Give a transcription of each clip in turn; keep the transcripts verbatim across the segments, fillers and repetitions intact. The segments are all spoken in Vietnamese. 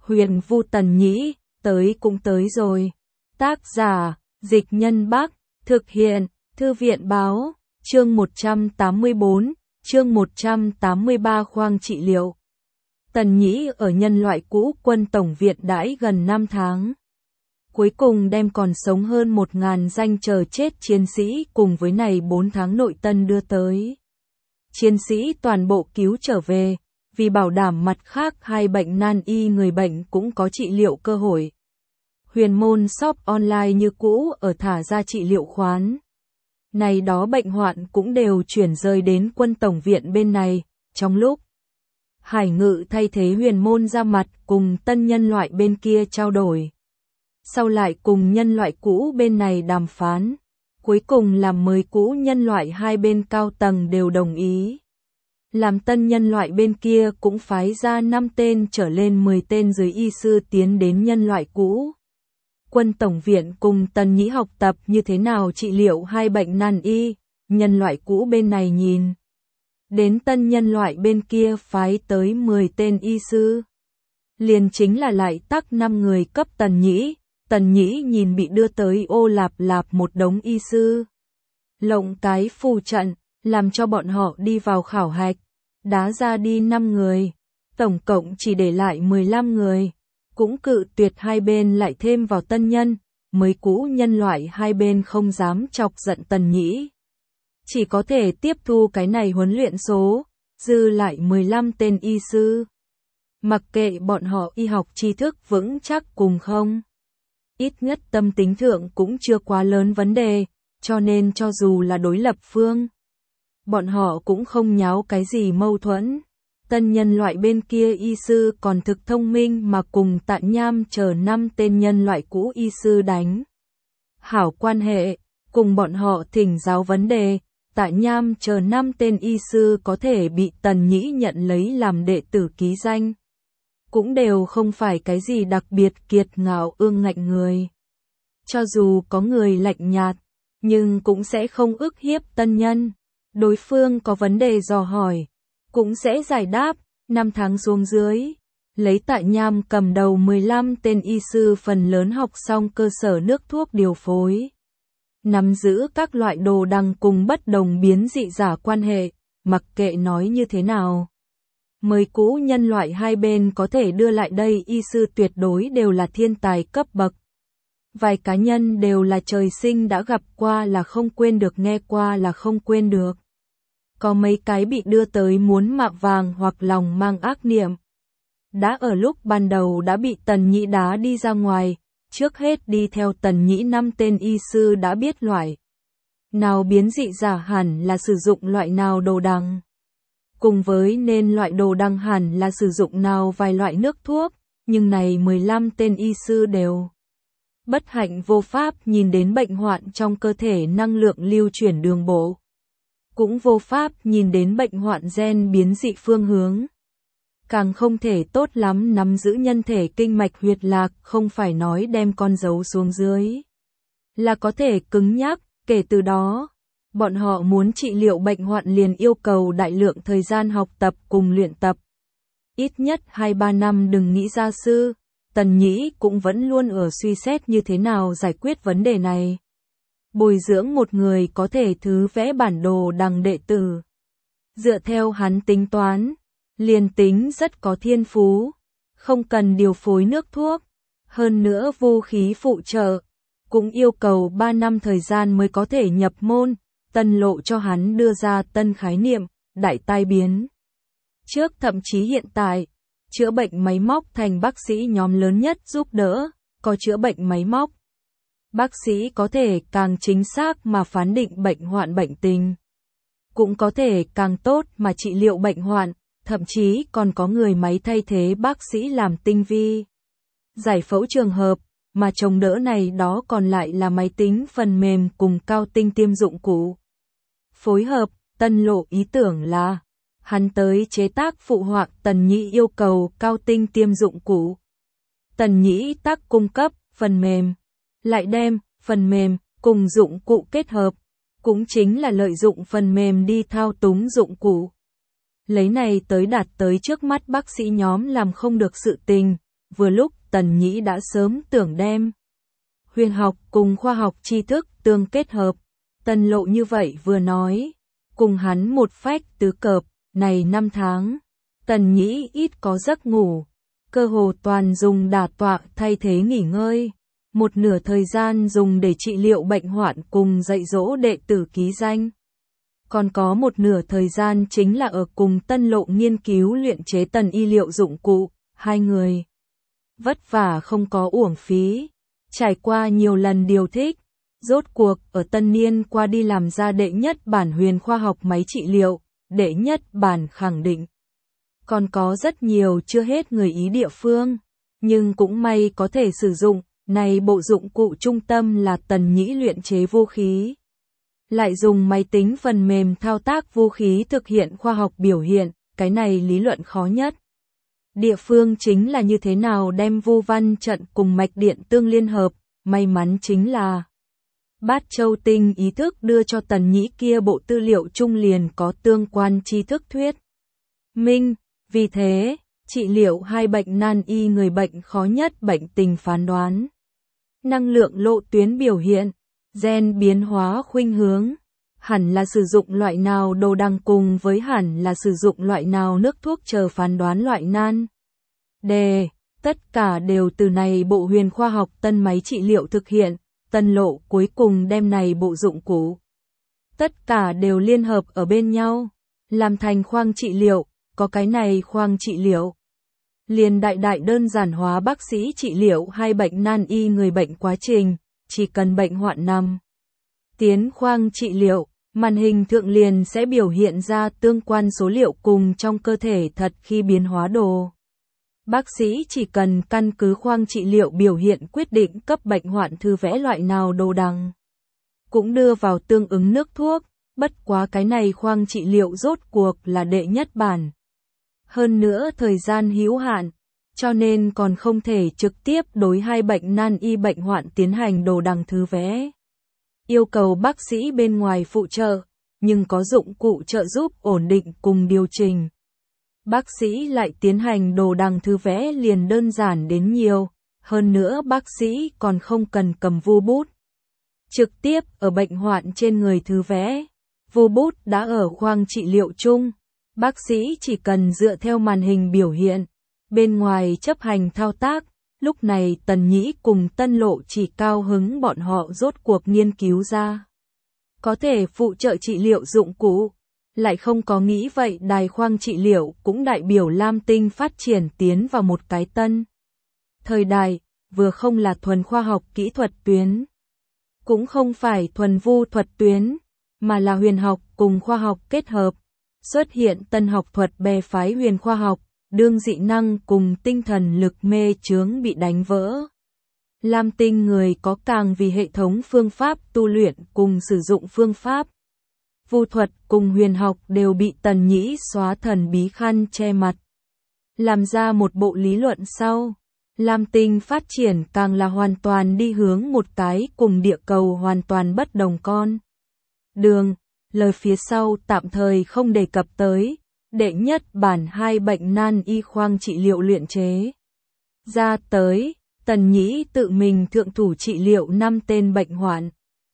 Huyền Vu Tần Nhĩ, tới cũng tới rồi. Tác giả, Dịch Nhân Bắc, thực hiện, Thư viện Báo, chương một trăm tám mươi bốn, chương một trăm tám mươi ba khoang trị liệu. Tần Nhĩ ở nhân loại cũ quân tổng viện đãi gần năm tháng. Cuối cùng đem còn sống hơn một ngàn danh chờ chết chiến sĩ cùng với này bốn tháng nội tân đưa tới. Chiến sĩ toàn bộ cứu trở về, vì bảo đảm mặt khác hai bệnh nan y người bệnh cũng có trị liệu cơ hội. Huyền môn shop online như cũ ở thả ra trị liệu khoán. Này đó bệnh hoạn cũng đều chuyển rời đến quân tổng viện bên này, trong lúc Hải Ngự thay thế huyền môn ra mặt cùng tân nhân loại bên kia trao đổi. Sau lại cùng nhân loại cũ bên này đàm phán, cuối cùng làm mới cũ nhân loại hai bên cao tầng đều đồng ý. Làm tân nhân loại bên kia cũng phái ra năm tên trở lên mười tên dưới y sư tiến đến nhân loại cũ. Quân tổng viện cùng Tần Nhĩ học tập như thế nào trị liệu hai bệnh nan y, nhân loại cũ bên này nhìn. Đến tân nhân loại bên kia phái tới mười tên y sư. Liền chính là lại tắc năm người cấp Tần Nhĩ, Tần Nhĩ nhìn bị đưa tới ô lạp lạp một đống y sư. Lộng cái phù trận, làm cho bọn họ đi vào khảo hạch, đá ra đi năm người, tổng cộng chỉ để lại mười lăm người. Cũng cự tuyệt hai bên lại thêm vào tân nhân, mới cũ nhân loại hai bên không dám chọc giận Tần Nhĩ. Chỉ có thể tiếp thu cái này huấn luyện số, dư lại mười lăm tên y sư. Mặc kệ bọn họ y học tri thức vững chắc cùng không. Ít nhất tâm tính thượng cũng chưa quá lớn vấn đề, cho nên cho dù là đối lập phương, bọn họ cũng không nháo cái gì mâu thuẫn. Tân nhân loại bên kia y sư còn thực thông minh mà cùng Tạn Nham chờ năm tên nhân loại cũ y sư đánh hảo quan hệ, cùng bọn họ thỉnh giáo vấn đề. Tạn Nham chờ năm tên y sư có thể bị Tần Nhĩ nhận lấy làm đệ tử ký danh, cũng đều không phải cái gì đặc biệt kiệt ngạo ương ngạnh người. Cho dù có người lạnh nhạt, nhưng cũng sẽ không ức hiếp tân nhân. Đối phương có vấn đề dò hỏi, cũng sẽ giải đáp. Năm tháng xuống dưới, lấy Tạn Nham cầm đầu mười lăm tên y sư phần lớn học xong cơ sở nước thuốc điều phối, nắm giữ các loại đồ đằng cùng bất đồng biến dị giả quan hệ, mặc kệ nói như thế nào. Mới cũ nhân loại hai bên có thể đưa lại đây y sư tuyệt đối đều là thiên tài cấp bậc. Vài cá nhân đều là trời sinh đã gặp qua là không quên được, nghe qua là không quên được. Có mấy cái bị đưa tới muốn mạ vàng hoặc lòng mang ác niệm. Đã ở lúc ban đầu đã bị Tần Nhĩ đá đi ra ngoài, trước hết đi theo Tần Nhĩ năm tên y sư đã biết loại nào biến dị giả hẳn là sử dụng loại nào đồ đằng. Cùng với nên loại đồ đằng hẳn là sử dụng nào vài loại nước thuốc, nhưng này mười lăm tên y sư đều bất hạnh vô pháp nhìn đến bệnh hoạn trong cơ thể năng lượng lưu chuyển đường bộ. Cũng vô pháp nhìn đến bệnh hoạn gen biến dị phương hướng. Càng không thể tốt lắm nắm giữ nhân thể kinh mạch huyệt lạc, không phải nói đem con dấu xuống dưới là có thể cứng nhắc. Kể từ đó, bọn họ muốn trị liệu bệnh hoạn liền yêu cầu đại lượng thời gian học tập cùng luyện tập. Ít nhất hai ba năm đừng nghĩ ra sư. Tần Nhĩ cũng vẫn luôn ở suy xét như thế nào giải quyết vấn đề này. Bồi dưỡng một người có thể thứ vẽ bản đồ đằng đệ tử. Dựa theo hắn tính toán, liền tính rất có thiên phú, không cần điều phối nước thuốc, hơn nữa vũ khí phụ trợ, cũng yêu cầu ba năm thời gian mới có thể nhập môn. Tân lộ cho hắn đưa ra tân khái niệm, đại tai biến. Trước thậm chí hiện tại, chữa bệnh máy móc thành bác sĩ nhóm lớn nhất giúp đỡ, có chữa bệnh máy móc. Bác sĩ có thể càng chính xác mà phán định bệnh hoạn bệnh tình, cũng có thể càng tốt mà trị liệu bệnh hoạn, thậm chí còn có người máy thay thế bác sĩ làm tinh vi giải phẫu trường hợp, mà chống đỡ này đó còn lại là máy tính phần mềm cùng cao tinh tiêm dụng cụ. Phối hợp, Tân lộ ý tưởng là, hắn tới chế tác phụ họa, Tần Nhĩ yêu cầu cao tinh tiêm dụng cụ. Tần Nhĩ tác cung cấp phần mềm, lại đem phần mềm cùng dụng cụ kết hợp, cũng chính là lợi dụng phần mềm đi thao túng dụng cụ. Lấy này tới đạt tới trước mắt bác sĩ nhóm làm không được sự tình, vừa lúc Tần Nhĩ đã sớm tưởng đem huyền học cùng khoa học tri thức tương kết hợp. Tần Lộ như vậy vừa nói, cùng hắn một phách tứ cợp, này năm tháng, Tần Nhĩ ít có giấc ngủ, cơ hồ toàn dùng đả tọa thay thế nghỉ ngơi, một nửa thời gian dùng để trị liệu bệnh hoạn cùng dạy dỗ đệ tử ký danh. Còn có một nửa thời gian chính là ở cùng Tân Lộ nghiên cứu luyện chế tần y liệu dụng cụ, hai người vất vả không có uổng phí, trải qua nhiều lần điều thích, rốt cuộc ở tân niên qua đi làm ra đệ nhất bản huyền khoa học máy trị liệu, đệ nhất bản khẳng định. Còn có rất nhiều chưa hết người ý địa phương, nhưng cũng may có thể sử dụng, này bộ dụng cụ trung tâm là Tần Nhĩ luyện chế vũ khí. Lại dùng máy tính phần mềm thao tác vũ khí thực hiện khoa học biểu hiện, cái này lý luận khó nhất. Địa phương chính là như thế nào đem vu văn trận cùng mạch điện tương liên hợp, may mắn chính là Bát Châu Tinh ý thức đưa cho Tần Nhĩ kia bộ tư liệu trung liền có tương quan tri thức thuyết minh, vì thế, trị liệu hai bệnh nan y người bệnh khó nhất bệnh tình phán đoán. Năng lượng lộ tuyến biểu hiện, gen biến hóa khuynh hướng, hẳn là sử dụng loại nào đồ đằng cùng với hẳn là sử dụng loại nào nước thuốc chờ phán đoán loại nan đề, tất cả đều từ này bộ huyền khoa học tân máy trị liệu thực hiện. Tần Lộ cuối cùng đem này bộ dụng cụ, tất cả đều liên hợp ở bên nhau, làm thành khoang trị liệu, có cái này khoang trị liệu. Liền đại đại đơn giản hóa bác sĩ trị liệu hai bệnh nan y người bệnh quá trình, chỉ cần bệnh hoạn nằm tiến khoang trị liệu, màn hình thượng liền sẽ biểu hiện ra tương quan số liệu cùng trong cơ thể thật khi biến hóa đồ. Bác sĩ chỉ cần căn cứ khoang trị liệu biểu hiện quyết định cấp bệnh hoạn thư vẽ loại nào đồ đằng. Cũng đưa vào tương ứng nước thuốc, bất quá cái này khoang trị liệu rốt cuộc là đệ nhất bản. Hơn nữa thời gian hữu hạn, cho nên còn không thể trực tiếp đối hai bệnh nan y bệnh hoạn tiến hành đồ đằng thư vẽ. Yêu cầu bác sĩ bên ngoài phụ trợ, nhưng có dụng cụ trợ giúp ổn định cùng điều chỉnh. Bác sĩ lại tiến hành đồ đằng thư vẽ liền đơn giản đến nhiều, hơn nữa bác sĩ còn không cần cầm vu bút. Trực tiếp ở bệnh hoạn trên người thư vẽ, vu bút đã ở khoang trị liệu chung, bác sĩ chỉ cần dựa theo màn hình biểu hiện, bên ngoài chấp hành thao tác, lúc này Tần Nhĩ cùng Tân Lộ chỉ cao hứng bọn họ rốt cuộc nghiên cứu ra. Có thể phụ trợ trị liệu dụng cụ. Lại không có nghĩ vậy đài khoang trị liệu cũng đại biểu Lam Tinh phát triển tiến vào một cái tân thời đại, vừa không là thuần khoa học kỹ thuật tuyến, cũng không phải thuần vu thuật tuyến, mà là huyền học cùng khoa học kết hợp, xuất hiện tân học thuật bè phái huyền khoa học, đương dị năng cùng tinh thần lực mê chướng bị đánh vỡ. Lam Tinh người có càng vì hệ thống phương pháp tu luyện cùng sử dụng phương pháp. Vu thuật cùng huyền học đều bị Tần Nhĩ xóa thần bí khăn che mặt. Làm ra một bộ lý luận sau, Lam Tinh phát triển càng là hoàn toàn đi hướng một cái cùng địa cầu hoàn toàn bất đồng con đường, lời phía sau tạm thời không đề cập tới, đệ nhất bản hai bệnh nan y khoang trị liệu luyện chế. Ra tới, Tần Nhĩ tự mình thượng thủ trị liệu năm tên bệnh hoạn.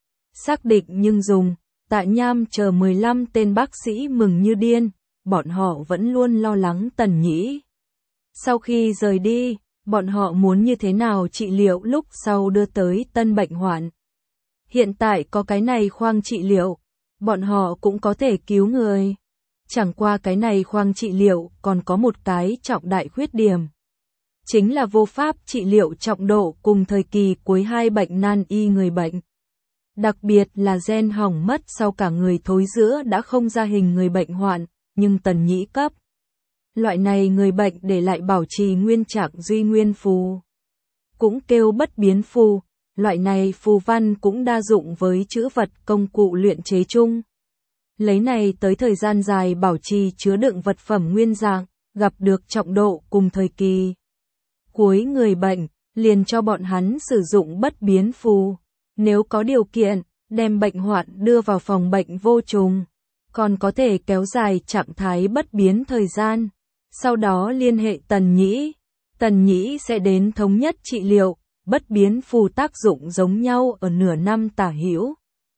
Xác định nhưng dùng. Tạ Nham chờ mười lăm tên bác sĩ mừng như điên, bọn họ vẫn luôn lo lắng Tần Nhĩ. Sau khi rời đi, bọn họ muốn như thế nào trị liệu lúc sau đưa tới tân bệnh hoạn. Hiện tại có cái này khoang trị liệu, bọn họ cũng có thể cứu người. Chẳng qua cái này khoang trị liệu còn có một cái trọng đại khuyết điểm. Chính là vô pháp trị liệu trọng độ cùng thời kỳ cuối hai bệnh nan y người bệnh. Đặc biệt là gen hỏng mất sau cả người thối rữa đã không ra hình người bệnh hoạn, nhưng Tần Nhĩ cấp. Loại này người bệnh để lại bảo trì nguyên trạng duy nguyên phù. Cũng kêu bất biến phù, loại này phù văn cũng đa dụng với chữ vật công cụ luyện chế chung. Lấy này tới thời gian dài bảo trì chứa đựng vật phẩm nguyên dạng, gặp được trọng độ cùng thời kỳ. Cuối người bệnh, liền cho bọn hắn sử dụng bất biến phù. Nếu có điều kiện, đem bệnh hoạn đưa vào phòng bệnh vô trùng, còn có thể kéo dài trạng thái bất biến thời gian, sau đó liên hệ Tần Nhĩ. Tần Nhĩ sẽ đến thống nhất trị liệu, bất biến phù tác dụng giống nhau ở nửa năm tả hữu.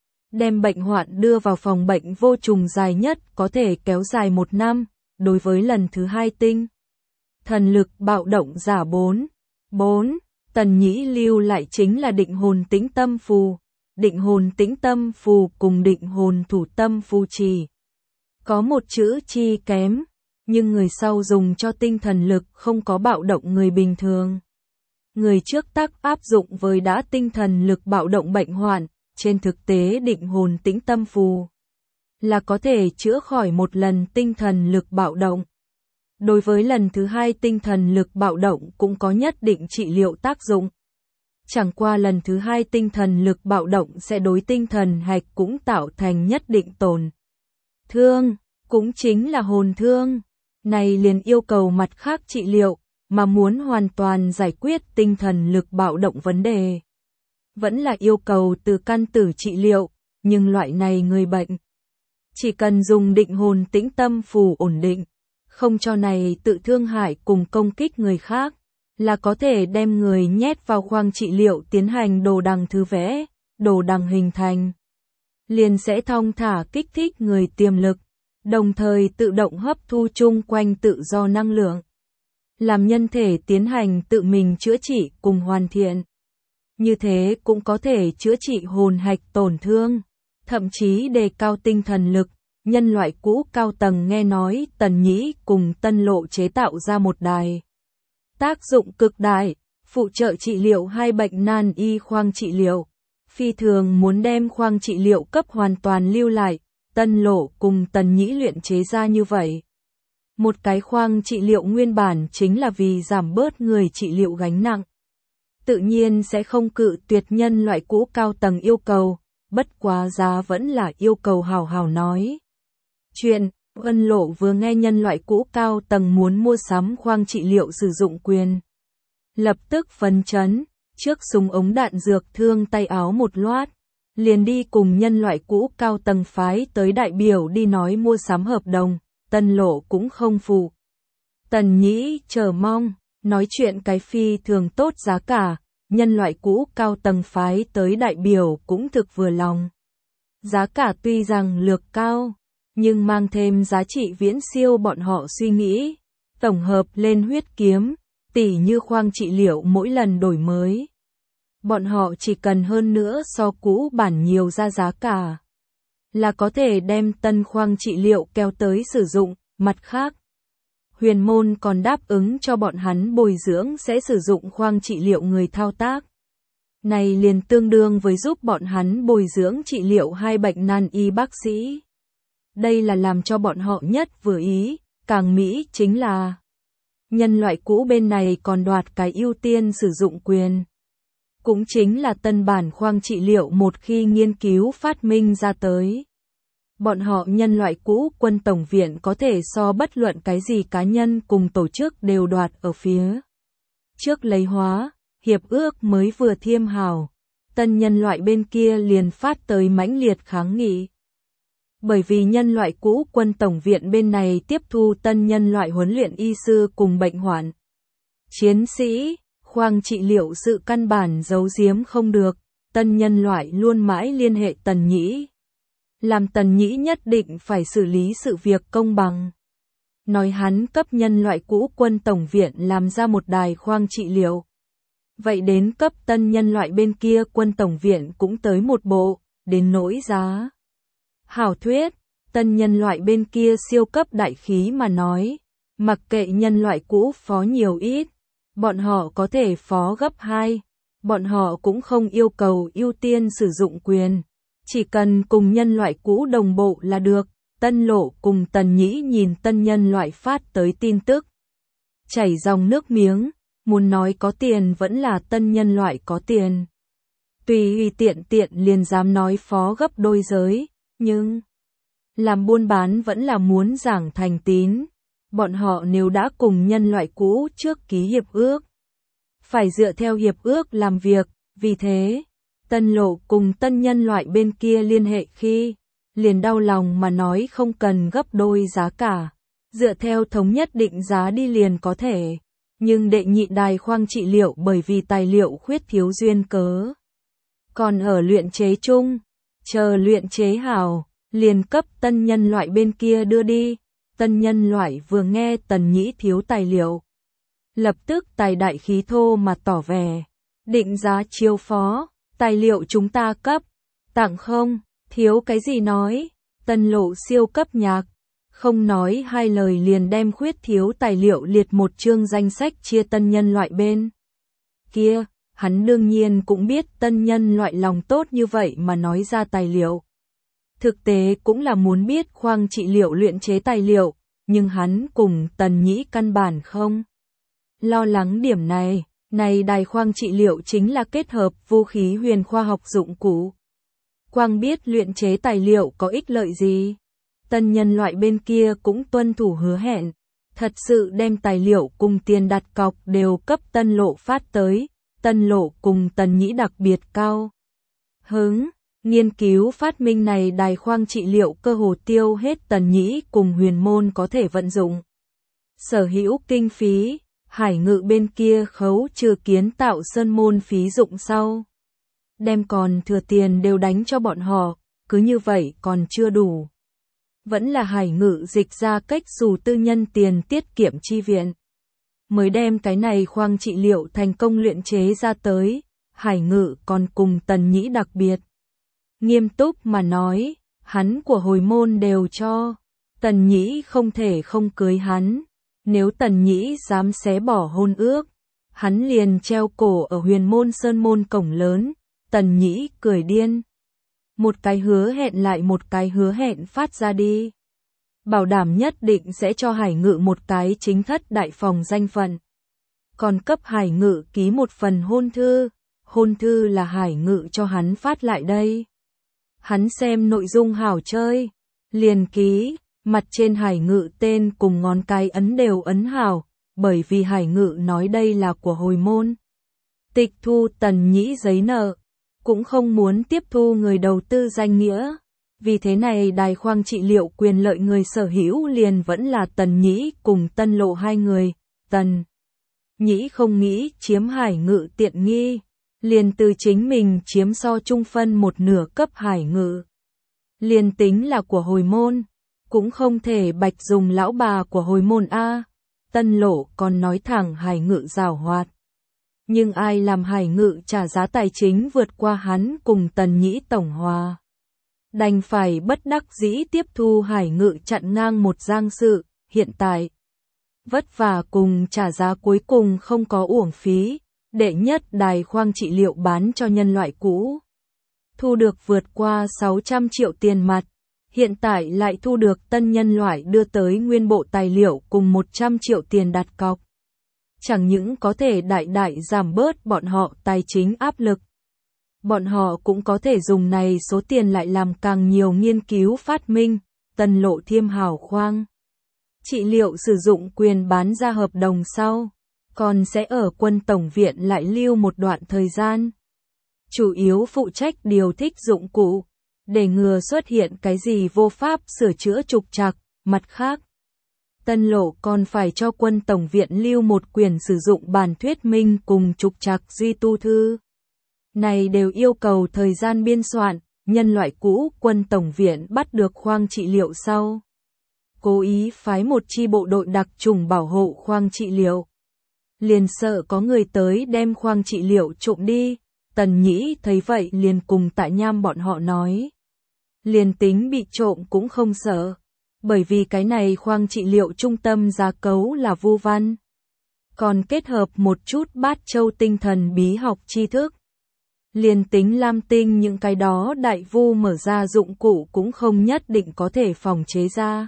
Đem bệnh hoạn đưa vào phòng bệnh vô trùng dài nhất có thể kéo dài một năm, đối với lần thứ hai tinh. Thần lực bạo động giả bốn. bốn. Tần Nhĩ lưu lại chính là định hồn tĩnh tâm phù. Định hồn tĩnh tâm phù cùng định hồn thủ tâm phù trì. Có một chữ chi kém, nhưng người sau dùng cho tinh thần lực không có bạo động người bình thường. Người trước tác áp dụng với đã tinh thần lực bạo động bệnh hoạn, trên thực tế định hồn tĩnh tâm phù là có thể chữa khỏi một lần tinh thần lực bạo động. Đối với lần thứ hai tinh thần lực bạo động cũng có nhất định trị liệu tác dụng. Chẳng qua lần thứ hai tinh thần lực bạo động sẽ đối tinh thần hạch cũng tạo thành nhất định tổn thương, cũng chính là hồn thương. Này liền yêu cầu mặt khác trị liệu, mà muốn hoàn toàn giải quyết tinh thần lực bạo động vấn đề. Vẫn là yêu cầu từ căn tử trị liệu, nhưng loại này người bệnh chỉ cần dùng định hồn tĩnh tâm phù ổn định, không cho này tự thương hại cùng công kích người khác, là có thể đem người nhét vào khoang trị liệu tiến hành đồ đằng thư vẽ, đồ đằng hình thành. Liền sẽ thong thả kích thích người tiềm lực, đồng thời tự động hấp thu chung quanh tự do năng lượng. Làm nhân thể tiến hành tự mình chữa trị cùng hoàn thiện. Như thế cũng có thể chữa trị hồn hạch tổn thương, thậm chí đề cao tinh thần lực. Nhân loại cũ cao tầng nghe nói Tần Nhĩ cùng Tân Lộ chế tạo ra một đài tác dụng cực đại, phụ trợ trị liệu hai bệnh nan y khoang trị liệu. Phi thường muốn đem khoang trị liệu cấp hoàn toàn lưu lại, Tân Lộ cùng Tần Nhĩ luyện chế ra như vậy. Một cái khoang trị liệu nguyên bản chính là vì giảm bớt người trị liệu gánh nặng. Tự nhiên sẽ không cự tuyệt nhân loại cũ cao tầng yêu cầu, bất quá giá vẫn là yêu cầu hào hào nói. Chuyện, Ân Lộ vừa nghe nhân loại cũ cao tầng muốn mua sắm khoang trị liệu sử dụng quyền. Lập tức phấn chấn, trước súng ống đạn dược thương tay áo một loát, liền đi cùng nhân loại cũ cao tầng phái tới đại biểu đi nói mua sắm hợp đồng, Tân Lộ cũng không phụ. Tần Nhĩ chờ mong, nói chuyện cái phi thường tốt giá cả, nhân loại cũ cao tầng phái tới đại biểu cũng thực vừa lòng. Giá cả tuy rằng lược cao, nhưng mang thêm giá trị viễn siêu bọn họ suy nghĩ, tổng hợp lên huyết kiếm, tỉ như khoang trị liệu mỗi lần đổi mới. Bọn họ chỉ cần hơn nữa so cũ bản nhiều ra giá cả, là có thể đem tân khoang trị liệu kéo tới sử dụng. Mặt khác, huyền môn còn đáp ứng cho bọn hắn bồi dưỡng sẽ sử dụng khoang trị liệu người thao tác. Này liền tương đương với giúp bọn hắn bồi dưỡng trị liệu hai bệnh nan y bác sĩ. Đây là làm cho bọn họ nhất vừa ý, càng mỹ chính là nhân loại cũ bên này còn đoạt cái ưu tiên sử dụng quyền. Cũng chính là tân bản khoang trị liệu một khi nghiên cứu phát minh ra tới. Bọn họ nhân loại cũ quân tổng viện có thể so bất luận cái gì cá nhân cùng tổ chức đều đoạt ở phía trước lấy hóa, hiệp ước mới vừa thiêm hào, tân nhân loại bên kia liền phát tới mãnh liệt kháng nghị. Bởi vì nhân loại cũ quân tổng viện bên này tiếp thu tân nhân loại huấn luyện y sư cùng bệnh hoạn. Chiến sĩ, khoang trị liệu sự căn bản giấu giếm không được, tân nhân loại luôn mãi liên hệ Tần Nhĩ. Làm Tần Nhĩ nhất định phải xử lý sự việc công bằng. Nói hắn cấp nhân loại cũ quân tổng viện làm ra một đài khoang trị liệu. Vậy đến cấp tân nhân loại bên kia quân tổng viện cũng tới một bộ, đến nỗi giá. Hảo thuyết, tân nhân loại bên kia siêu cấp đại khí mà nói, mặc kệ nhân loại cũ phó nhiều ít, bọn họ có thể phó gấp hai, bọn họ cũng không yêu cầu ưu tiên sử dụng quyền, chỉ cần cùng nhân loại cũ đồng bộ là được. Tân Lộ cùng Tần Nhĩ nhìn tân nhân loại phát tới tin tức, chảy dòng nước miếng, muốn nói có tiền vẫn là tân nhân loại có tiền. Tùy tiện tiện liền dám nói phó gấp đôi giới, nhưng làm buôn bán vẫn là muốn giảng thành tín. Bọn họ nếu đã cùng nhân loại cũ trước ký hiệp ước, phải dựa theo hiệp ước làm việc, vì thế, Tân Lộ cùng tân nhân loại bên kia liên hệ khi, liền đau lòng mà nói không cần gấp đôi giá cả, dựa theo thống nhất định giá đi liền có thể. Nhưng đệ nhị đài khoang trị liệu bởi vì tài liệu khuyết thiếu duyên cớ. Còn ở luyện chế chung, chờ luyện chế hảo, liền cấp tân nhân loại bên kia đưa đi. Tân nhân loại vừa nghe Tần Nhĩ thiếu tài liệu, lập tức tài đại khí thô mà tỏ vẻ, định giá chiêu phó, tài liệu chúng ta cấp, tặng không, thiếu cái gì nói, Tân Lộ siêu cấp nhạc, không nói hai lời liền đem khuyết thiếu tài liệu liệt một chương danh sách chia tân nhân loại bên kia, hắn đương nhiên cũng biết tân nhân loại lòng tốt như vậy mà nói ra tài liệu. Thực tế cũng là muốn biết khoang trị liệu luyện chế tài liệu, nhưng hắn cùng Tần Nhĩ căn bản không lo lắng điểm này, này đài khoang trị liệu chính là kết hợp vũ khí huyền khoa học dụng cụ. Quang biết luyện chế tài liệu có ích lợi gì. Tân nhân loại bên kia cũng tuân thủ hứa hẹn, thật sự đem tài liệu cùng tiền đặt cọc đều cấp Tân Lộ phát tới, Tân Lộ cùng Tần Nhĩ đặc biệt cao hứng. Nghiên cứu phát minh này đài khoang trị liệu cơ hồ tiêu hết Tần Nhĩ cùng Huyền Môn có thể vận dụng. Sở hữu kinh phí, Hải Ngự bên kia khấu trừ kiến tạo sơn môn phí dụng sau. Đem còn thừa tiền đều đánh cho bọn họ, cứ như vậy còn chưa đủ. Vẫn là Hải Ngự dịch ra cách dù tư nhân tiền tiết kiệm chi viện. Mới đem cái này khoang trị liệu thành công luyện chế ra tới, Hải Ngự còn cùng Tần Nhĩ đặc biệt. Nghiêm túc mà nói, hắn của hồi môn đều cho, Tần Nhĩ không thể không cưới hắn, nếu Tần Nhĩ dám xé bỏ hôn ước, hắn liền treo cổ ở Huyền Môn Sơn môn cổng lớn, Tần Nhĩ cười điên. Một cái hứa hẹn lại một cái hứa hẹn phát ra đi. Bảo đảm nhất định sẽ cho Hải Ngự một cái chính thất đại phòng danh phận. Còn cấp Hải Ngự ký một phần hôn thư, hôn thư là Hải Ngự cho hắn phát lại đây. Hắn xem nội dung hảo chơi, liền ký, mặt trên Hải Ngự tên cùng ngón cái ấn đều ấn hảo, bởi vì Hải Ngự nói đây là của hồi môn. Tịch thu Tần Nhĩ giấy nợ, cũng không muốn tiếp thu người đầu tư danh nghĩa. Vì thế này đài khoang trị liệu quyền lợi người sở hữu liền vẫn là Tần Nhĩ cùng Tân Lộ hai người. Tần Nhĩ không nghĩ chiếm Hải Ngự tiện nghi, liền từ chính mình chiếm so trung phân một nửa cấp Hải Ngự. Liền tính là của hồi môn, cũng không thể bạch dùng lão bà của hồi môn A. Tân Lộ còn nói thẳng Hải Ngự giảo hoạt. Nhưng ai làm Hải Ngự trả giá tài chính vượt qua hắn cùng Tần Nhĩ tổng hòa. Đành phải bất đắc dĩ tiếp thu Hải Ngự chặn ngang một giang sự, hiện tại. Vất vả cùng trả giá cuối cùng không có uổng phí, đệ nhất đài khoang trị liệu bán cho nhân loại cũ. Thu được vượt qua sáu trăm triệu tiền mặt, hiện tại lại thu được tân nhân loại đưa tới nguyên bộ tài liệu cùng một trăm triệu tiền đặt cọc. Chẳng những có thể đại đại giảm bớt bọn họ tài chính áp lực. Bọn họ cũng có thể dùng này số tiền lại làm càng nhiều nghiên cứu phát minh, Tân Lộ thiêm hảo khoang. Trị liệu sử dụng quyền bán ra hợp đồng sau, còn sẽ ở quân tổng viện lại lưu một đoạn thời gian. Chủ yếu phụ trách điều thích dụng cụ, để ngừa xuất hiện cái gì vô pháp sửa chữa trục trặc, mặt khác. Tân Lộ còn phải cho quân tổng viện lưu một quyền sử dụng bản thuyết minh cùng trục trặc duy tu thư. Này đều yêu cầu thời gian biên soạn, nhân loại cũ quân tổng viện bắt được khoang trị liệu sau. Cố ý phái một chi bộ đội đặc chủng bảo hộ khoang trị liệu. Liền sợ có người tới đem khoang trị liệu trộm đi, Tần Nhĩ thấy vậy liền cùng Tạ Nham bọn họ nói. Liền tính bị trộm cũng không sợ, bởi vì cái này khoang trị liệu trung tâm gia cấu là Vu Văn. Còn kết hợp một chút Bát Châu tinh thần bí học tri thức. Liền tính Lam Tinh những cái đó đại vu mở ra dụng cụ cũng không nhất định có thể phòng chế ra.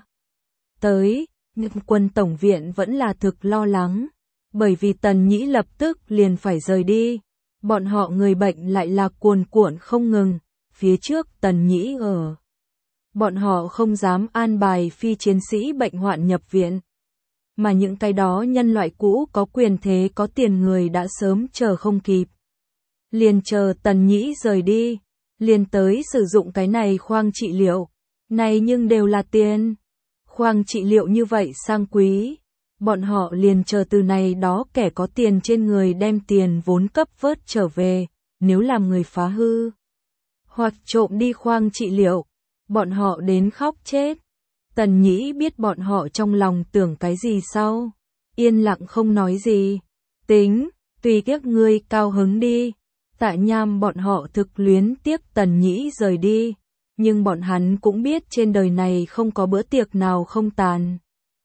Tới, nhưng quân tổng viện vẫn là thực lo lắng, bởi vì Tần Nhĩ lập tức liền phải rời đi. Bọn họ người bệnh lại là cuồn cuộn không ngừng, phía trước Tần Nhĩ ở. Bọn họ không dám an bài phi chiến sĩ bệnh hoạn nhập viện. Mà những cái đó nhân loại cũ có quyền thế có tiền người đã sớm chờ không kịp. Liền chờ Tần Nhĩ rời đi, liền tới sử dụng cái này khoang trị liệu. Này nhưng đều là tiền. Khoang trị liệu như vậy sang quý. bọn họ liền chờ từ này đó kẻ có tiền trên người đem tiền vốn cấp vớt trở về, nếu làm người phá hư hoặc trộm đi khoang trị liệu, bọn họ đến khóc chết. Tần Nhĩ biết bọn họ trong lòng tưởng cái gì sau, yên lặng không nói gì. Tính, tùy tiếc ngươi cao hứng đi. Tạ Nham bọn họ thực luyến tiếc Tần Nhĩ rời đi, nhưng bọn hắn cũng biết trên đời này không có bữa tiệc nào không tàn.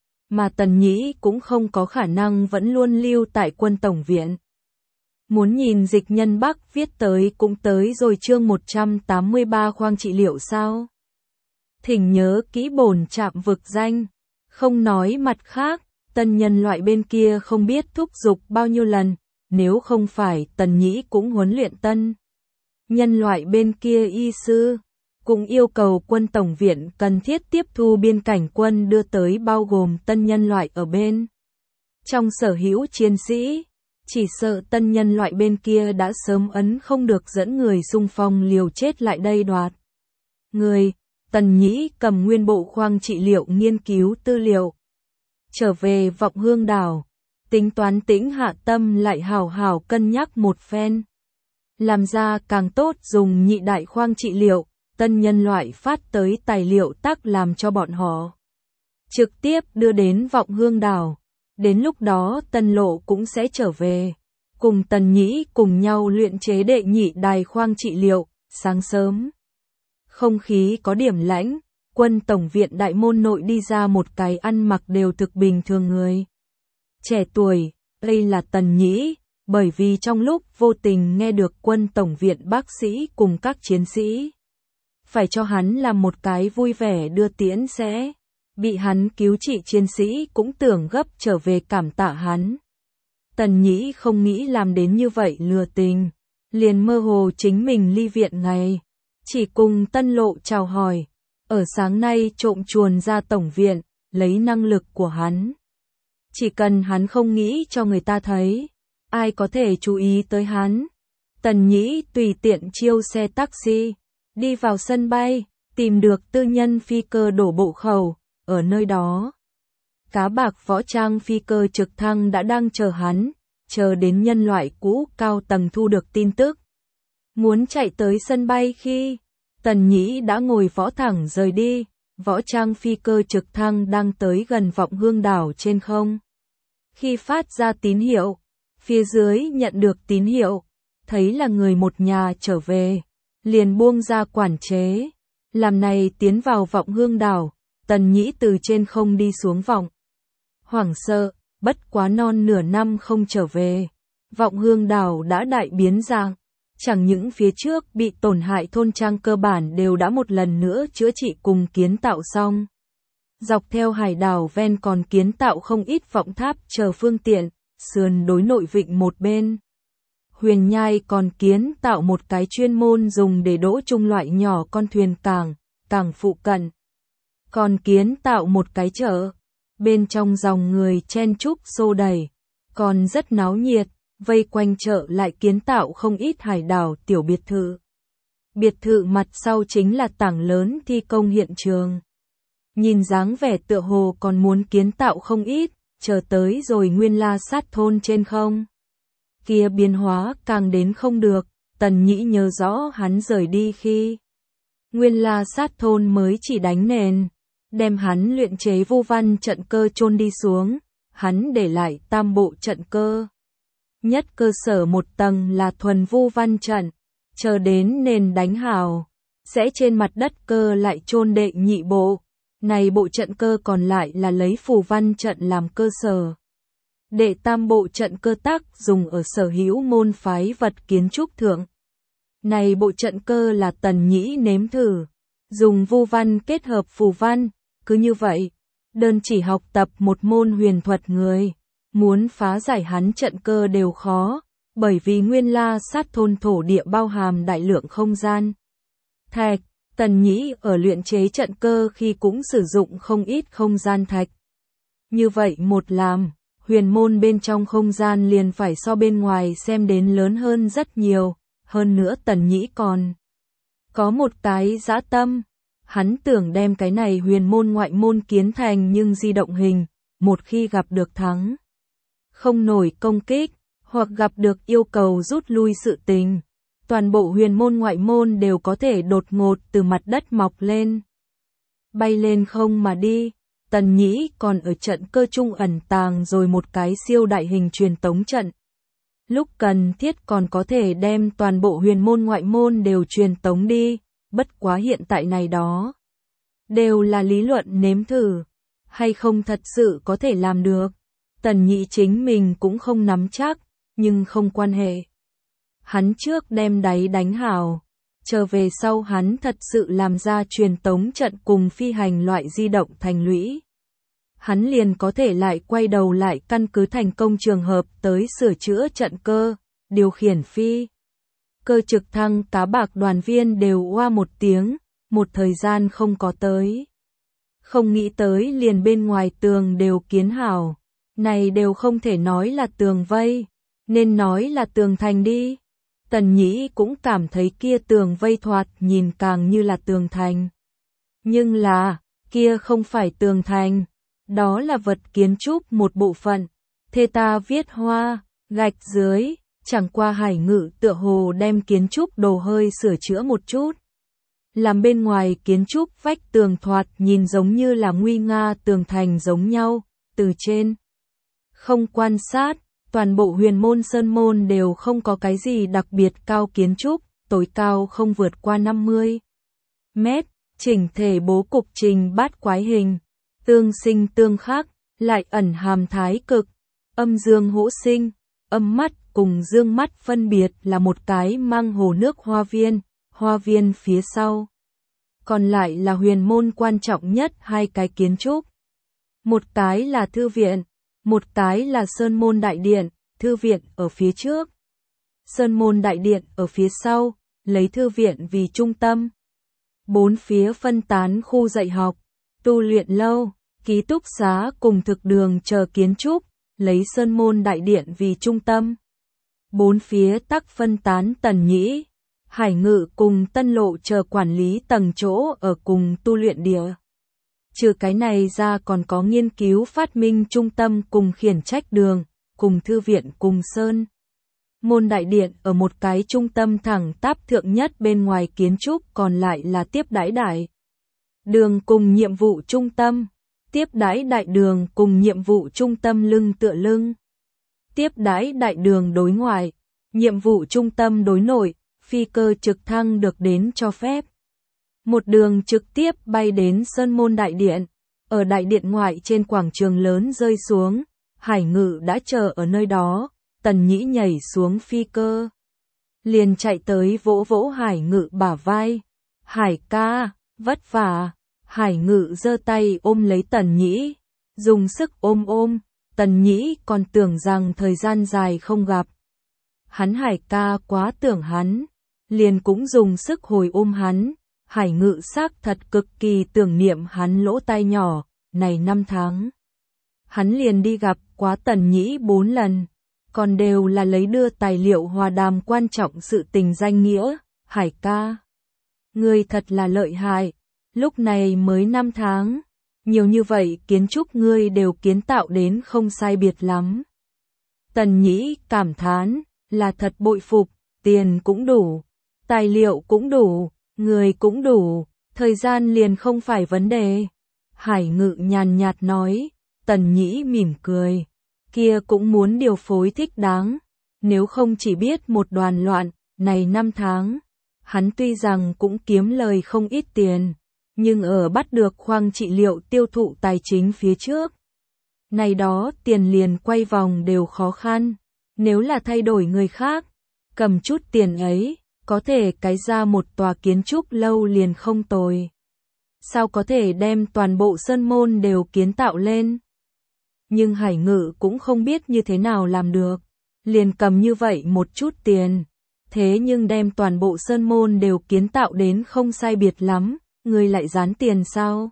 Mà Tần Nhĩ cũng không có khả năng vẫn luôn lưu tại Quân Tổng Viện. Muốn nhìn Dịch Nhân Bắc viết tới cũng tới rồi chương một trăm tám mươi ba khoang trị liệu sao? Thỉnh nhớ kỹ bổn trạm vực danh, không nói mặt khác, tân nhân loại bên kia không biết thúc giục bao nhiêu lần, nếu không phải Tần Nhĩ cũng huấn luyện tân. Nhân loại bên kia y sư, cũng yêu cầu Quân Tổng Viện cần thiết tiếp thu biên cảnh quân đưa tới bao gồm tân nhân loại ở bên. Trong sở hữu chiến sĩ, chỉ sợ tân nhân loại bên kia đã sớm ấn không được dẫn người xung phong liều chết lại đây đoạt. Người, Tần Nhĩ cầm nguyên bộ khoang trị liệu nghiên cứu tư liệu. Trở về Vọng Hương đảo, tính toán tĩnh hạ tâm lại hào hào cân nhắc một phen. Làm ra càng tốt dùng nhị đại khoang trị liệu, tân nhân loại phát tới tài liệu tác làm cho bọn họ. Trực tiếp đưa đến Vọng Hương đảo. Đến lúc đó Tân Lộ cũng sẽ trở về, cùng Tần Nhĩ cùng nhau luyện chế đệ nhị đài khoang trị liệu. Sáng sớm, không khí có điểm lãnh, Quân Tổng Viện đại môn nội đi ra một cái ăn mặc đều thực bình thường người. Trẻ tuổi, đây là Tần Nhĩ, bởi vì trong lúc vô tình nghe được Quân Tổng Viện bác sĩ cùng các chiến sĩ. Phải cho hắn làm một cái vui vẻ đưa tiễn sẽ. Bị hắn cứu trị chiến sĩ cũng tưởng gấp trở về cảm tạ hắn. Tần Nhĩ không nghĩ làm đến như vậy lừa tình, liền mơ hồ chính mình ly viện ngày, chỉ cùng Tân Lộ chào hỏi, ở sáng nay trộm chuồn ra Tổng Viện, lấy năng lực của hắn. Chỉ cần hắn không nghĩ cho người ta thấy, ai có thể chú ý tới hắn. Tần Nhĩ tùy tiện chiêu xe taxi, đi vào sân bay, tìm được tư nhân phi cơ đổ bộ khẩu. Ở nơi đó, cá bạc võ trang phi cơ trực thăng đã đang chờ hắn, chờ đến nhân loại cũ cao tầng thu được tin tức. Muốn chạy tới sân bay khi, Tần Nhĩ đã ngồi võ thẳng rời đi, võ trang phi cơ trực thăng đang tới gần Vọng Hương đảo trên không. Khi phát ra tín hiệu, phía dưới nhận được tín hiệu, thấy là người một nhà trở về, liền buông ra quản chế, làm này tiến vào Vọng Hương đảo. Tần Nhĩ từ trên không đi xuống vọng. Hoảng sợ, bất quá non nửa năm không trở về. Vọng Hương đảo đã đại biến dạng. Chẳng những phía trước bị tổn hại thôn trang cơ bản đều đã một lần nữa chữa trị cùng kiến tạo xong. Dọc theo hải đảo ven còn kiến tạo không ít vọng tháp chờ phương tiện, sườn đối nội vịnh một bên. Huyền Nhai còn kiến tạo một cái chuyên môn dùng để đỗ trung loại nhỏ con thuyền cảng, cảng phụ cận. Còn kiến tạo một cái chợ, bên trong dòng người chen chúc xô đẩy, còn rất náo nhiệt, vây quanh chợ lại kiến tạo không ít hải đảo tiểu biệt thự. Biệt thự mặt sau chính là tảng lớn thi công hiện trường. Nhìn dáng vẻ tựa hồ còn muốn kiến tạo không ít, chờ tới rồi Nguyên La Sát thôn trên không. Kia biến hóa càng đến không được, Tần Nhĩ nhớ rõ hắn rời đi khi Nguyên La Sát thôn mới chỉ đánh nền. Đem hắn luyện chế vô văn trận cơ chôn đi xuống, hắn để lại tam bộ trận cơ. Nhất cơ sở một tầng là thuần vô văn trận, chờ đến nền đánh hào, sẽ trên mặt đất cơ lại chôn đệ nhị bộ. Này bộ trận cơ còn lại là lấy phù văn trận làm cơ sở. Đệ tam bộ trận cơ tác dùng ở sở hữu môn phái vật kiến trúc thượng. Này bộ trận cơ là Tần Nhĩ nếm thử, dùng vô văn kết hợp phù văn. Cứ như vậy, đơn chỉ học tập một môn huyền thuật người, muốn phá giải hắn trận cơ đều khó, bởi vì Nguyên La Sát thôn thổ địa bao hàm đại lượng không gian. Thạch, Tần Nhĩ ở luyện chế trận cơ khi cũng sử dụng không ít không gian thạch. Như vậy một làm, huyền môn bên trong không gian liền phải so bên ngoài xem đến lớn hơn rất nhiều, hơn nữa Tần Nhĩ còn có một cái dã tâm. Hắn tưởng đem cái này huyền môn ngoại môn kiến thành nhưng di động hình, một khi gặp được thắng không nổi công kích, hoặc gặp được yêu cầu rút lui sự tình, toàn bộ huyền môn ngoại môn đều có thể đột ngột từ mặt đất mọc lên. Bay lên không mà đi, Tần Nhĩ còn ở trận cơ trung ẩn tàng rồi một cái siêu đại hình truyền tống trận. Lúc cần thiết còn có thể đem toàn bộ huyền môn ngoại môn đều truyền tống đi, bất quá hiện tại này đó. Đều là lý luận nếm thử, hay không thật sự có thể làm được. Tần Nhĩ chính mình cũng không nắm chắc, nhưng không quan hệ. Hắn trước đem đáy đánh hảo, trở về sau hắn thật sự làm ra truyền tống trận cùng phi hành loại di động thành lũy. Hắn liền có thể lại quay đầu lại căn cứ thành công trường hợp tới sửa chữa trận cơ, điều khiển phi. Cơ trực thăng cá bạc đoàn viên đều oa một tiếng, một thời gian không có tới. Không nghĩ tới liền bên ngoài tường đều kiến hảo, này đều không thể nói là tường vây, nên nói là tường thành đi. Tần Nhĩ cũng cảm thấy kia tường vây thoạt nhìn càng như là tường thành. Nhưng là, kia không phải tường thành, đó là vật kiến trúc một bộ phận. Thê ta viết hoa, gạch dưới, chẳng qua Hải Ngự tựa hồ đem kiến trúc đồ hơi sửa chữa một chút. Làm bên ngoài kiến trúc vách tường thoạt nhìn giống như là nguy nga tường thành giống nhau, từ trên. Không quan sát, toàn bộ huyền môn sơn môn đều không có cái gì đặc biệt cao kiến trúc, tối cao không vượt qua năm mươi mét, chỉnh thể bố cục trình bát quái hình, tương sinh tương khắc, lại ẩn hàm thái cực, âm dương hỗ sinh, âm mắt cùng dương mắt phân biệt là một cái mang hồ nước hoa viên, hoa viên phía sau. Còn lại là huyền môn quan trọng nhất hai cái kiến trúc. Một cái là thư viện, một cái là sơn môn đại điện, thư viện ở phía trước. Sơn môn đại điện ở phía sau, lấy thư viện vì trung tâm. Bốn phía phân tán khu dạy học, tu luyện lâu, ký túc xá cùng thực đường chờ kiến trúc, lấy sơn môn đại điện vì trung tâm. Bốn phía tắc phân tán Tần Nhĩ, Hải Ngự cùng Tân Lộ chờ quản lý tầng chỗ ở cùng tu luyện địa. Trừ cái này ra còn có nghiên cứu phát minh trung tâm cùng khiển trách đường, cùng thư viện cùng sơn. Môn đại điện ở một cái trung tâm thẳng tắp thượng nhất bên ngoài kiến trúc, còn lại là tiếp đãi đại đường cùng nhiệm vụ trung tâm. Tiếp đãi đại đường cùng nhiệm vụ trung tâm lưng tựa lưng. Tiếp đãi đại đường đối ngoại, nhiệm vụ trung tâm đối nội, phi cơ trực thăng được đến cho phép. Một đường trực tiếp bay đến Sơn Môn Đại Điện, ở đại điện ngoại trên quảng trường lớn rơi xuống, Hải Ngự đã chờ ở nơi đó, Tần Nhĩ nhảy xuống phi cơ. Liền chạy tới vỗ vỗ Hải Ngự bả vai. Hải ca, vất vả. Hải Ngự giơ tay ôm lấy Tần Nhĩ, dùng sức ôm ôm, Tần Nhĩ còn tưởng rằng thời gian dài không gặp. Hắn Hải ca quá tưởng hắn, liền cũng dùng sức hồi ôm hắn. Hải Ngự xác thật cực kỳ tưởng niệm hắn lỗ tai nhỏ, này năm tháng. Hắn liền đi gặp quá Tần Nhĩ bốn lần, còn đều là lấy đưa tài liệu hòa đàm quan trọng sự tình danh nghĩa. Hải ca, ngươi thật là lợi hại, lúc này mới năm tháng, nhiều như vậy kiến trúc ngươi đều kiến tạo đến không sai biệt lắm. Tần Nhĩ cảm thán, là thật bội phục, tiền cũng đủ, tài liệu cũng đủ, người cũng đủ, thời gian liền không phải vấn đề. Hải Ngự nhàn nhạt nói. Tần Nhĩ mỉm cười, kia cũng muốn điều phối thích đáng, nếu không chỉ biết một đoàn loạn, này năm tháng, hắn tuy rằng cũng kiếm lời không ít tiền, nhưng ở bắt được khoang trị liệu tiêu thụ tài chính phía trước, này đó tiền liền quay vòng đều khó khăn, nếu là thay đổi người khác, cầm chút tiền ấy, có thể cái ra một tòa kiến trúc lâu liền không tồi. Sao có thể đem toàn bộ sơn môn đều kiến tạo lên? Nhưng Hải Ngự cũng không biết như thế nào làm được, liền cầm như vậy một chút tiền, thế nhưng đem toàn bộ sơn môn đều kiến tạo đến không sai biệt lắm, người lại dán tiền sao?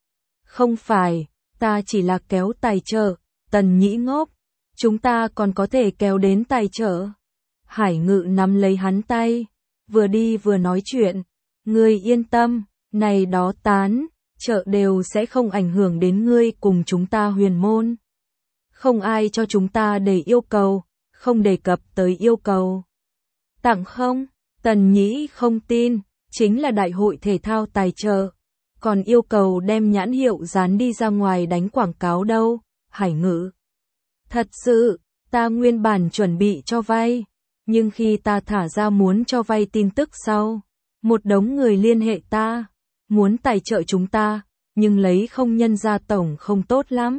Không phải, ta chỉ là kéo tài trợ. Tần Nhĩ ngốc, chúng ta còn có thể kéo đến tài trợ. Hải Ngự nắm lấy hắn tay, vừa đi vừa nói chuyện, ngươi yên tâm, này đó tán, trợ đều sẽ không ảnh hưởng đến ngươi cùng chúng ta huyền môn. Không ai cho chúng ta đầy yêu cầu, không đề cập tới yêu cầu. Tặng không? Tần Nhĩ không tin, chính là đại hội thể thao tài trợ. Còn yêu cầu đem nhãn hiệu dán đi ra ngoài đánh quảng cáo đâu, Hải Ngự. Thật sự, ta nguyên bản chuẩn bị cho vay, nhưng khi ta thả ra muốn cho vay tin tức sau, một đống người liên hệ ta, muốn tài trợ chúng ta, nhưng lấy không nhân ra tổng không tốt lắm.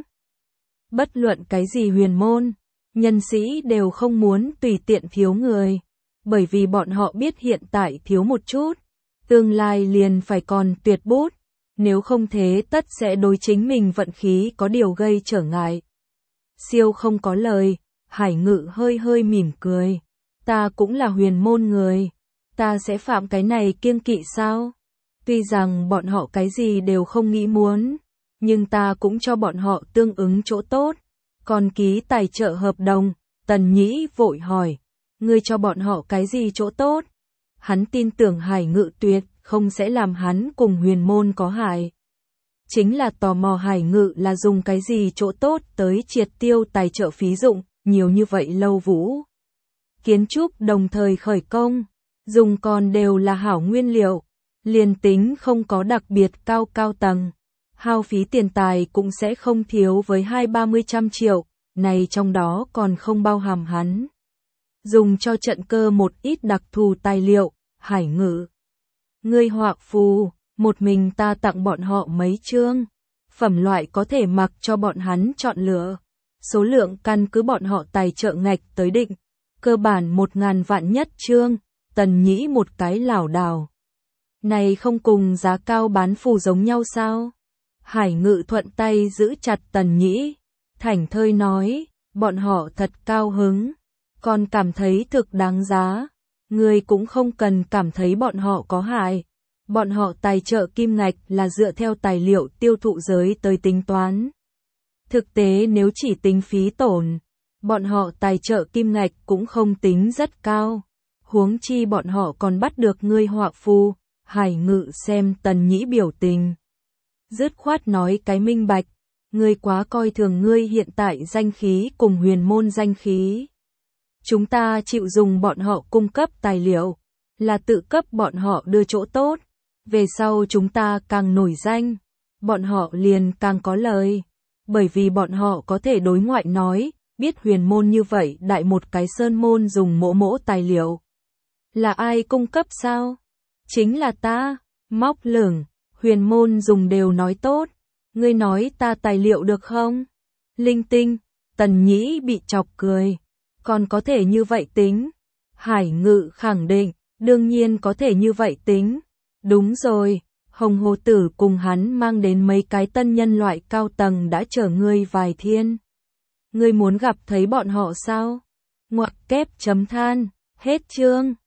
Bất luận cái gì huyền môn, nhân sĩ đều không muốn tùy tiện thiếu người, bởi vì bọn họ biết hiện tại thiếu một chút, tương lai liền phải còn tuyệt bút, nếu không thế tất sẽ đối chính mình vận khí có điều gây trở ngại. Siêu không có lời, Hải Ngự hơi hơi mỉm cười, ta cũng là huyền môn người, ta sẽ phạm cái này kiêng kỵ sao? Tuy rằng bọn họ cái gì đều không nghĩ muốn, nhưng ta cũng cho bọn họ tương ứng chỗ tốt. Còn ký tài trợ hợp đồng, Tần Nhĩ vội hỏi, ngươi cho bọn họ cái gì chỗ tốt? Hắn tin tưởng Hải Ngự tuyệt không sẽ làm hắn cùng huyền môn có hại. Chính là tò mò Hải Ngự là dùng cái gì chỗ tốt tới triệt tiêu tài trợ phí dụng, nhiều như vậy lâu vũ. Kiến trúc đồng thời khởi công, dùng còn đều là hảo nguyên liệu, liền tính không có đặc biệt cao cao tầng. Hao phí tiền tài cũng sẽ không thiếu với hai ba mươi trăm triệu, này trong đó còn không bao hàm hắn. Dùng cho trận cơ một ít đặc thù tài liệu, Hải Ngự. Ngươi họa phù, một mình ta tặng bọn họ mấy chương. Phẩm loại có thể mặc cho bọn hắn chọn lựa. Số lượng căn cứ bọn họ tài trợ ngạch tới định. Cơ bản một ngàn vạn nhất chương, Tần Nhĩ một cái lảo đảo. Này không cùng giá cao bán phù giống nhau sao? Hải Ngự thuận tay giữ chặt Tần Nhĩ, thảnh thơi nói, bọn họ thật cao hứng, còn cảm thấy thực đáng giá, người cũng không cần cảm thấy bọn họ có hại, bọn họ tài trợ kim ngạch là dựa theo tài liệu tiêu thụ giới tới tính toán. Thực tế nếu chỉ tính phí tổn, bọn họ tài trợ kim ngạch cũng không tính rất cao, huống chi bọn họ còn bắt được ngươi họa phù. Hải Ngự xem Tần Nhĩ biểu tình, dứt khoát nói cái minh bạch, ngươi quá coi thường ngươi hiện tại danh khí cùng huyền môn danh khí. Chúng ta chịu dùng bọn họ cung cấp tài liệu, là tự cấp bọn họ đưa chỗ tốt, về sau chúng ta càng nổi danh, bọn họ liền càng có lời, bởi vì bọn họ có thể đối ngoại nói, biết huyền môn như vậy đại một cái sơn môn dùng mỗ mỗ tài liệu. Là ai cung cấp sao? Chính là ta, móc lửng, huyền môn dùng đều nói tốt, ngươi nói ta tài liệu được không? Linh tinh, Tần Nhĩ bị chọc cười, còn có thể như vậy tính? Hải Ngự khẳng định, đương nhiên có thể như vậy tính. Đúng rồi, Hồng Hồ Tử cùng hắn mang đến mấy cái tân nhân loại cao tầng đã chở ngươi vài thiên. Ngươi muốn gặp thấy bọn họ sao? Ngoặc kép chấm than, hết chương.